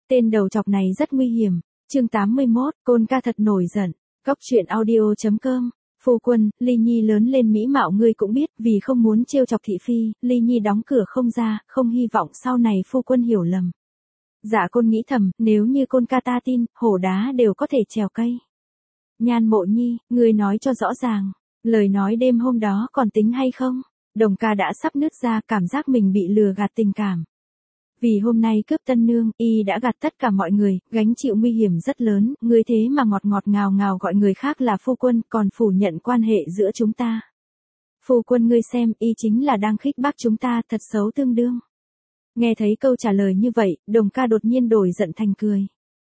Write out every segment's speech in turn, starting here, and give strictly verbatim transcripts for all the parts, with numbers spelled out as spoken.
Tên đầu chọc này rất nguy hiểm. Chương tám mươi mốt, Côn ca thật nổi giận. Góc truyện audio chấm com. Phu quân, Ly Nhi lớn lên mỹ mạo ngươi cũng biết, vì không muốn trêu chọc thị phi, Ly Nhi đóng cửa không ra, không hy vọng sau này phu quân hiểu lầm. Dạ Côn nghĩ thầm, nếu như Côn ca ta tin, hổ đá đều có thể trèo cây. Nhan Mộ Nhi, ngươi nói cho rõ ràng, lời nói đêm hôm đó còn tính hay không? Đồng ca đã sắp nứt ra, cảm giác mình bị lừa gạt tình cảm. Vì hôm nay cướp tân nương, y đã gạt tất cả mọi người, gánh chịu nguy hiểm rất lớn, ngươi thế mà ngọt ngọt ngào ngào gọi người khác là phu quân, còn phủ nhận quan hệ giữa chúng ta. Phu quân ngươi xem, y chính là đang khích bác chúng ta, thật xấu tương đương. Nghe thấy câu trả lời như vậy, đồng ca đột nhiên đổi giận thành cười.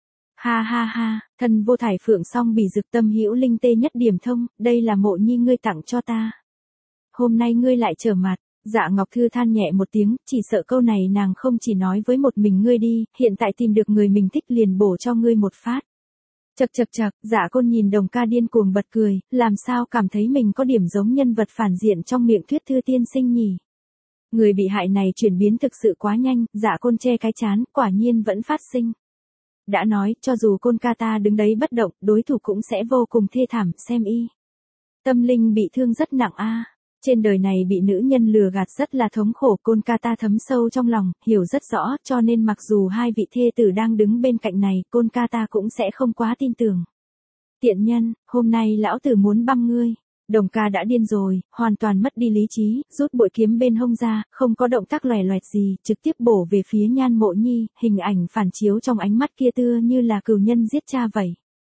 Ha ha ha, thân vô thải phượng song bì dực tâm hữu linh tê nhất điểm thông, đây là Mộ Nhi ngươi tặng cho ta. Hôm nay ngươi lại trở mặt. Dạ Ngọc Thư than nhẹ một tiếng, chỉ sợ câu này nàng không chỉ nói với một mình ngươi đi, hiện tại tìm được người mình thích liền bổ cho ngươi một phát. Chật chật chật, Dạ Côn nhìn đồng ca điên cuồng bật cười, làm sao cảm thấy mình có điểm giống nhân vật phản diện trong miệng Thuyết Thư tiên sinh nhỉ. Người bị hại này chuyển biến thực sự quá nhanh, Dạ Côn che cái chán, quả nhiên vẫn phát sinh. Đã nói, cho dù Côn ca ta đứng đấy bất động, đối thủ cũng sẽ vô cùng thê thảm, xem y. Tâm linh bị thương rất nặng a. Trên đời này bị nữ nhân lừa gạt rất là thống khổ, Côn ca ta thấm sâu trong lòng, hiểu rất rõ, cho nên mặc dù hai vị thê tử đang đứng bên cạnh này, Côn ca ta cũng sẽ không quá tin tưởng. Tiện nhân, hôm nay lão tử muốn băm ngươi. Đồng ca đã điên rồi, hoàn toàn mất đi lý trí, rút bội kiếm bên hông ra, không có động tác loè loẹt gì, trực tiếp bổ về phía Nhan Mộ Nhi, hình ảnh phản chiếu trong ánh mắt kia tựa như là cừu nhân giết cha vậy.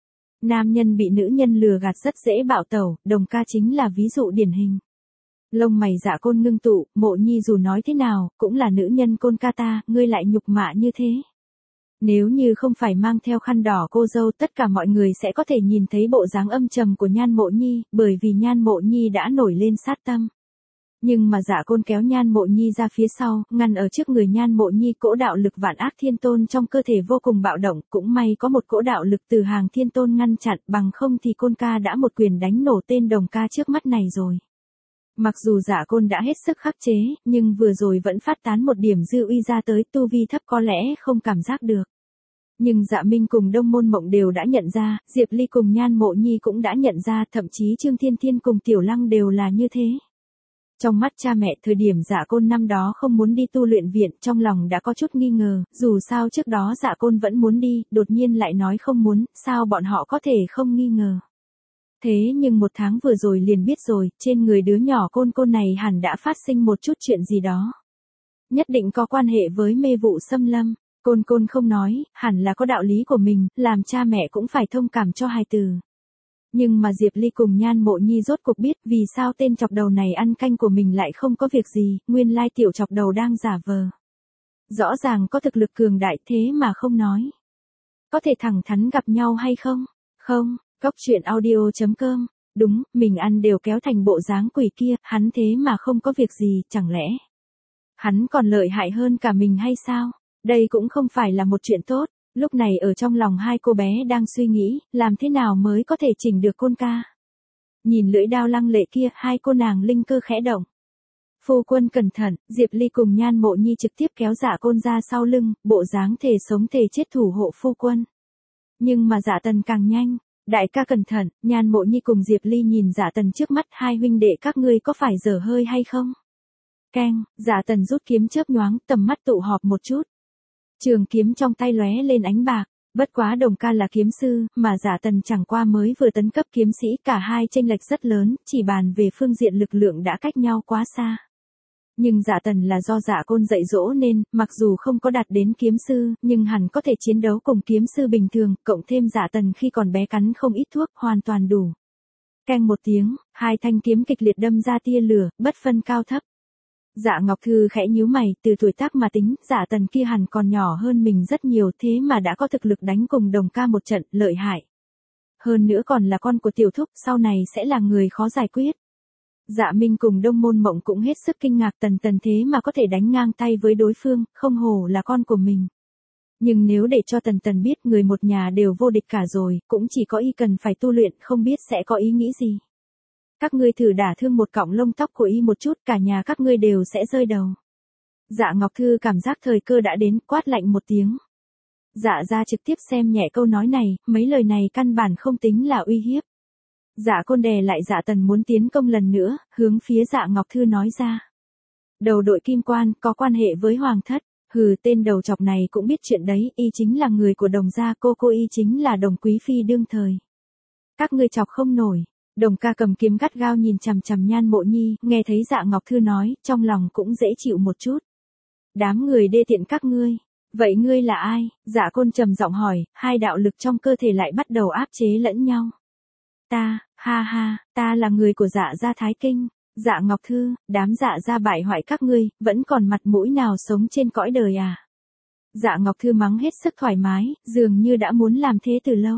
Nam nhân bị nữ nhân lừa gạt rất dễ bạo tẩu, đồng ca chính là ví dụ điển hình. Lông mày Dạ Côn ngưng tụ, Mộ Nhi dù nói thế nào, cũng là nữ nhân Côn ca ta, ngươi lại nhục mạ như thế. Nếu như không phải mang theo khăn đỏ cô dâu, tất cả mọi người sẽ có thể nhìn thấy bộ dáng âm trầm của Nhan Mộ Nhi, bởi vì Nhan Mộ Nhi đã nổi lên sát tâm. Nhưng mà Dạ Côn kéo Nhan Mộ Nhi ra phía sau, ngăn ở trước người Nhan Mộ Nhi, cỗ đạo lực vạn ác thiên tôn trong cơ thể vô cùng bạo động, cũng may có một cỗ đạo lực từ hàng thiên tôn ngăn chặn, bằng không thì Côn ca đã một quyền đánh nổ tên đồng ca trước mắt này rồi. Mặc dù Dạ Côn đã hết sức khắc chế, nhưng vừa rồi vẫn phát tán một điểm dư uy ra tới, tu vi thấp có lẽ không cảm giác được. Nhưng Dạ Minh cùng Đông Môn Mộng đều đã nhận ra, Diệp Ly cùng Nhan Mộ Nhi cũng đã nhận ra, thậm chí Trương Thiên Thiên cùng Tiểu Lăng đều là như thế. Trong mắt cha mẹ thời điểm Dạ Côn năm đó không muốn đi tu luyện viện, trong lòng đã có chút nghi ngờ, dù sao trước đó Dạ Côn vẫn muốn đi, đột nhiên lại nói không muốn, sao bọn họ có thể không nghi ngờ. Thế nhưng một tháng vừa rồi liền biết rồi, trên người đứa nhỏ Côn Côn này hẳn đã phát sinh một chút chuyện gì đó. Nhất định có quan hệ với mê vụ xâm lâm. Côn Côn không nói, hẳn là có đạo lý của mình, làm cha mẹ cũng phải thông cảm cho hài tử. Nhưng mà Diệp Ly cùng Nhan Mộ Nhi rốt cuộc biết vì sao tên chọc đầu này ăn canh của mình lại không có việc gì, nguyên lai tiểu chọc đầu đang giả vờ. Rõ ràng có thực lực cường đại thế mà không nói. Có thể thẳng thắn gặp nhau hay không? Không. Góc truyện audio chấm com. Đúng, mình ăn đều kéo thành bộ dáng quỷ kia, hắn thế mà không có việc gì, chẳng lẽ hắn còn lợi hại hơn cả mình hay sao? Đây cũng không phải là một chuyện tốt. Lúc này ở trong lòng hai cô bé đang suy nghĩ, làm thế nào mới có thể chỉnh được Côn ca. Nhìn lưỡi đao lăng lệ kia, hai cô nàng linh cơ khẽ động. Phu quân cẩn thận, Diệp Ly cùng Nhan Mộ Nhi trực tiếp kéo Dạ Côn ra sau lưng, bộ dáng thề sống thề chết thủ hộ phu quân. Nhưng mà Dạ Tần càng nhanh. Đại ca cẩn thận, Nhan Mộ Nhi cùng Diệp Ly nhìn Dạ Tần trước mắt, hai huynh đệ các ngươi có phải dở hơi hay không? Keng, Dạ Tần rút kiếm chớp nhoáng, tầm mắt tụ họp một chút. Trường kiếm trong tay lóe lên ánh bạc, bất quá đồng ca là kiếm sư, mà Dạ Tần chẳng qua mới vừa tấn cấp kiếm sĩ, cả hai chênh lệch rất lớn, chỉ bàn về phương diện lực lượng đã cách nhau quá xa. Nhưng Dạ Tần là do Dạ Côn dạy dỗ nên, mặc dù không có đạt đến kiếm sư, nhưng hẳn có thể chiến đấu cùng kiếm sư bình thường, cộng thêm Dạ Tần khi còn bé cắn không ít thuốc, hoàn toàn đủ. Keng một tiếng, hai thanh kiếm kịch liệt đâm ra tia lửa, bất phân cao thấp. Dạ Ngọc Thư khẽ nhíu mày, từ tuổi tác mà tính, Dạ Tần kia hẳn còn nhỏ hơn mình rất nhiều, thế mà đã có thực lực đánh cùng đồng ca một trận, lợi hại. Hơn nữa còn là con của tiểu thúc, sau này sẽ là người khó giải quyết. Dạ Minh cùng Đông Môn Mộng cũng hết sức kinh ngạc, Tần Tần thế mà có thể đánh ngang tay với đối phương, không hổ là con của mình. Nhưng nếu để cho Tần Tần biết người một nhà đều vô địch cả rồi, cũng chỉ có y cần phải tu luyện, không biết sẽ có ý nghĩ gì. Các ngươi thử đả thương một cọng lông tóc của y một chút, cả nhà các ngươi đều sẽ rơi đầu. Dạ Ngọc Thư cảm giác thời cơ đã đến, quát lạnh một tiếng. Dạ gia trực tiếp xem nhẹ câu nói này, mấy lời này căn bản không tính là uy hiếp. Dạ Côn đè lại Dạ Tần muốn tiến công lần nữa, hướng phía Dạ Ngọc Thư nói ra. Đầu đội kim quan, có quan hệ với hoàng thất. Hừ, tên đầu chọc này cũng biết chuyện đấy, y chính là người của Đồng gia, cô cô y chính là Đồng quý phi đương thời. Các ngươi chọc không nổi. Đồng ca cầm kiếm gắt gao nhìn chằm chằm Nhan Mộ Nhi, nghe thấy Dạ Ngọc Thư nói, trong lòng cũng dễ chịu một chút. Đám người đê tiện các ngươi. Vậy ngươi là ai? Dạ Côn trầm giọng hỏi, hai đạo lực trong cơ thể lại bắt đầu áp chế lẫn nhau. Ta, ha ha, ta là người của Dạ gia Thái Kinh. Dạ Ngọc Thư, đám Dạ gia bại hoại các ngươi, vẫn còn mặt mũi nào sống trên cõi đời à? Dạ Ngọc Thư mắng hết sức thoải mái, dường như đã muốn làm thế từ lâu.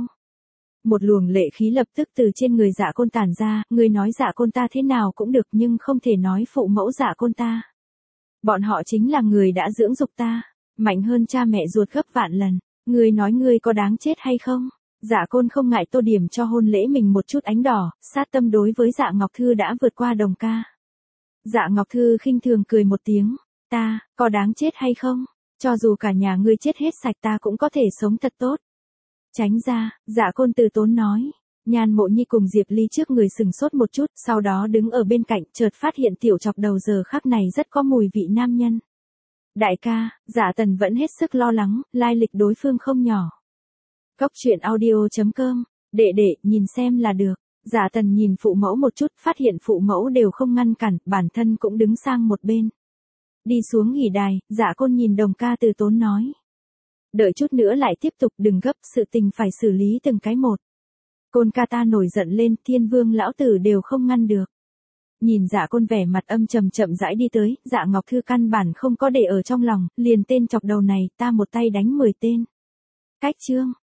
Một luồng lệ khí lập tức từ trên người Dạ Côn tản ra, ngươi nói Dạ Côn ta thế nào cũng được nhưng không thể nói phụ mẫu Dạ Côn ta. Bọn họ chính là người đã dưỡng dục ta, mạnh hơn cha mẹ ruột gấp vạn lần, ngươi nói ngươi có đáng chết hay không? Dạ Côn không ngại tô điểm cho hôn lễ mình một chút ánh đỏ, sát tâm đối với Dạ Ngọc Thư đã vượt qua Đồng ca. Dạ Ngọc Thư khinh thường cười một tiếng, ta, có đáng chết hay không? Cho dù cả nhà ngươi chết hết sạch ta cũng có thể sống thật tốt. Tránh ra, Dạ Côn từ tốn nói. Nhan Mộ Nhi cùng Diệp Ly trước người sừng sốt một chút, sau đó đứng ở bên cạnh, chợt phát hiện tiểu chọc đầu giờ khắc này rất có mùi vị nam nhân. Đại ca, Dạ Tần vẫn hết sức lo lắng, lai lịch đối phương không nhỏ. Cốc truyện audio chấm com, đệ đệ, nhìn xem là được. Dạ Tần nhìn phụ mẫu một chút, phát hiện phụ mẫu đều không ngăn cản, bản thân cũng đứng sang một bên. Đi xuống nghỉ đài, Dạ Côn nhìn Đồng ca từ tốn nói. Đợi chút nữa lại tiếp tục, đừng gấp, sự tình phải xử lý từng cái một. Côn ca ta nổi giận lên, Thiên Vương lão tử đều không ngăn được. Nhìn Dạ Côn vẻ mặt âm trầm chậm rãi đi tới, Dạ Ngọc Thư căn bản không có để ở trong lòng, liền tên chọc đầu này, ta một tay đánh mười tên. Cách chương.